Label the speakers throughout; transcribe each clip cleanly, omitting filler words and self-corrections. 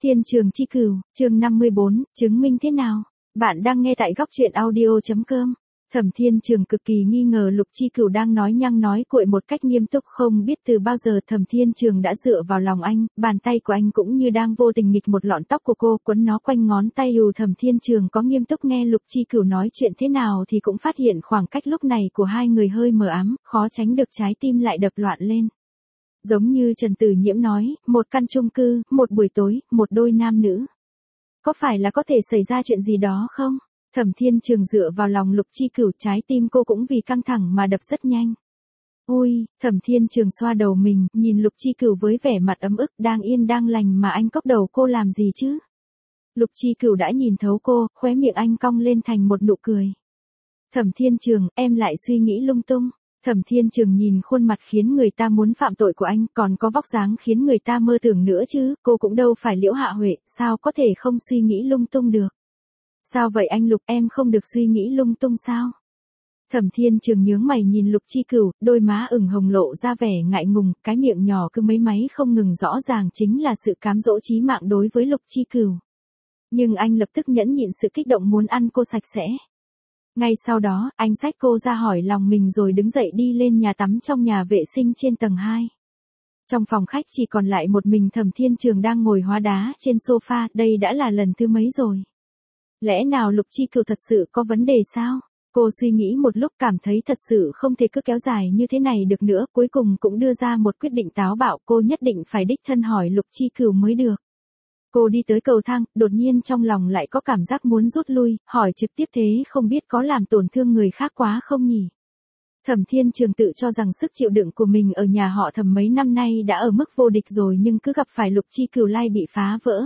Speaker 1: Thiên Trường Chi Cửu, chương 54, chứng minh thế nào? Bạn đang nghe tại góc truyện audio.com. Thẩm Thiên Trường cực kỳ nghi ngờ Lục Chi Cửu đang nói nhăng nói cuội một cách nghiêm túc, không biết từ bao giờ Thẩm Thiên Trường đã dựa vào lòng anh, bàn tay của anh cũng như đang vô tình nghịch một lọn tóc của cô, quấn nó quanh ngón tay. Dù Thẩm Thiên Trường có nghiêm túc nghe Lục Chi Cửu nói chuyện thế nào thì cũng phát hiện khoảng cách lúc này của hai người hơi mờ ám, khó tránh được trái tim lại đập loạn lên. Giống như Trần Tử Nhiễm nói, một căn chung cư, một buổi tối, một đôi nam nữ. Có phải là có thể xảy ra chuyện gì đó không? Thẩm Thiên Trường dựa vào lòng Lục Chi Cửu, trái tim cô cũng vì căng thẳng mà đập rất nhanh. Ôi, Thẩm Thiên Trường xoa đầu mình, nhìn Lục Chi Cửu với vẻ mặt ấm ức, đang yên đang lành mà anh cốc đầu cô làm gì chứ? Lục Chi Cửu đã nhìn thấu cô, khóe miệng anh cong lên thành một nụ cười. Thẩm Thiên Trường, em lại suy nghĩ lung tung. Thẩm Thiên Trường nhìn khuôn mặt khiến người ta muốn phạm tội của anh, còn có vóc dáng khiến người ta mơ tưởng nữa chứ, cô cũng đâu phải Liễu Hạ Huệ, sao có thể không suy nghĩ lung tung được. Sao vậy anh Lục, em không được suy nghĩ lung tung sao? Thẩm Thiên Trường nhướng mày nhìn Lục Chi Cửu, đôi má ửng hồng lộ ra vẻ ngại ngùng, cái miệng nhỏ cứ mấy máy không ngừng, rõ ràng chính là sự cám dỗ chí mạng đối với Lục Chi Cửu. Nhưng anh lập tức nhẫn nhịn sự kích động muốn ăn cô sạch sẽ. Ngay sau đó, anh xách cô ra hỏi lòng mình rồi đứng dậy đi lên nhà tắm trong nhà vệ sinh trên tầng 2. Trong phòng khách chỉ còn lại một mình Thẩm Thiên Trường đang ngồi hóa đá trên sofa, đây đã là lần thứ mấy rồi. Lẽ nào Lục Chi Cửu thật sự có vấn đề sao? Cô suy nghĩ một lúc cảm thấy thật sự không thể cứ kéo dài như thế này được nữa, cuối cùng cũng đưa ra một quyết định táo bạo, cô nhất định phải đích thân hỏi Lục Chi Cửu mới được. Cô đi tới cầu thang, đột nhiên trong lòng lại có cảm giác muốn rút lui, hỏi trực tiếp thế không biết có làm tổn thương người khác quá không nhỉ? Thẩm Thiên Trường tự cho rằng sức chịu đựng của mình ở nhà họ Thẩm mấy năm nay đã ở mức vô địch rồi, nhưng cứ gặp phải Lục Chi Cửu lai bị phá vỡ.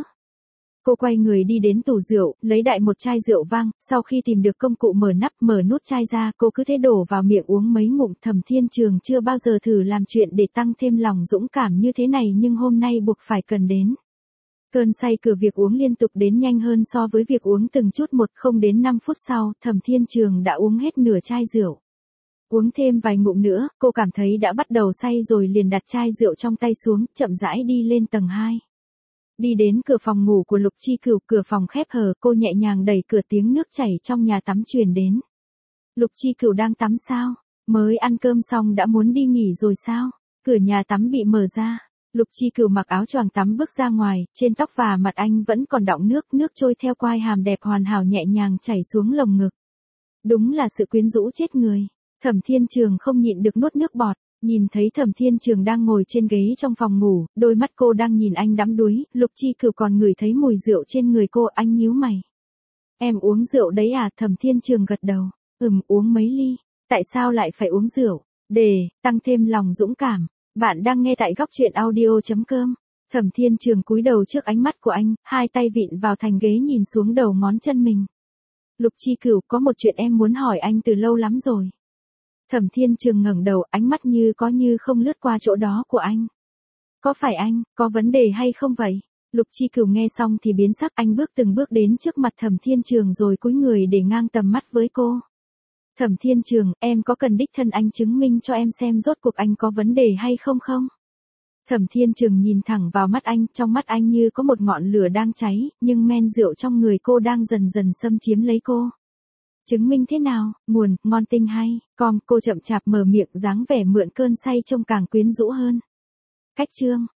Speaker 1: Cô quay người đi đến tủ rượu, lấy đại một chai rượu vang, sau khi tìm được công cụ mở nắp mở nút chai ra, cô cứ thế đổ vào miệng uống mấy ngụm. Thẩm Thiên Trường chưa bao giờ thử làm chuyện để tăng thêm lòng dũng cảm như thế này, nhưng hôm nay buộc phải cần đến. Cơn say cửa việc uống liên tục đến nhanh hơn so với việc uống từng chút một, không đến 5 phút sau, Thẩm Thiên Trường đã uống hết nửa chai rượu. Uống thêm vài ngụm nữa, cô cảm thấy đã bắt đầu say rồi liền đặt chai rượu trong tay xuống, chậm rãi đi lên tầng 2. Đi đến cửa phòng ngủ của Lục Chi Cửu, cửa phòng khép hờ, cô nhẹ nhàng đẩy cửa, tiếng nước chảy trong nhà tắm truyền đến. Lục Chi Cửu đang tắm sao? Mới ăn cơm xong đã muốn đi nghỉ rồi sao? Cửa nhà tắm bị mở ra. Lục Chi Cửu mặc áo choàng tắm bước ra ngoài, trên tóc và mặt anh vẫn còn đọng nước, nước trôi theo quai hàm đẹp hoàn hảo nhẹ nhàng chảy xuống lồng ngực. Đúng là sự quyến rũ chết người. Thẩm Thiên Trường không nhịn được nuốt nước bọt, nhìn thấy Thẩm Thiên Trường đang ngồi trên ghế trong phòng ngủ, đôi mắt cô đang nhìn anh đắm đuối, Lục Chi Cửu còn ngửi thấy mùi rượu trên người cô, anh nhíu mày. Em uống rượu đấy à? Thẩm Thiên Trường gật đầu, uống mấy ly. Tại sao lại phải uống rượu? Để tăng thêm lòng dũng cảm. Bạn đang nghe tại góc truyện audio.com. Thẩm Thiên Trường cúi đầu trước ánh mắt của anh, hai tay vịn vào thành ghế nhìn xuống đầu ngón chân mình. Lục Chi Cửu, có một chuyện em muốn hỏi anh từ lâu lắm rồi. Thẩm Thiên Trường ngẩng đầu, ánh mắt như có như không lướt qua chỗ đó của anh. Có phải anh, có vấn đề hay không vậy? Lục Chi Cửu nghe xong thì biến sắc, anh bước từng bước đến trước mặt Thẩm Thiên Trường rồi cúi người để ngang tầm mắt với cô. Thẩm Thiên Trường, em có cần đích thân anh chứng minh cho em xem rốt cuộc anh có vấn đề hay không không? Thẩm Thiên Trường nhìn thẳng vào mắt anh, trong mắt anh như có một ngọn lửa đang cháy, nhưng men rượu trong người cô đang dần dần xâm chiếm lấy cô. Chứng minh thế nào? Nguồn, ngon tinh hay, cô chậm chạp mở miệng, dáng vẻ mượn cơn say trông càng quyến rũ hơn. Cách chương.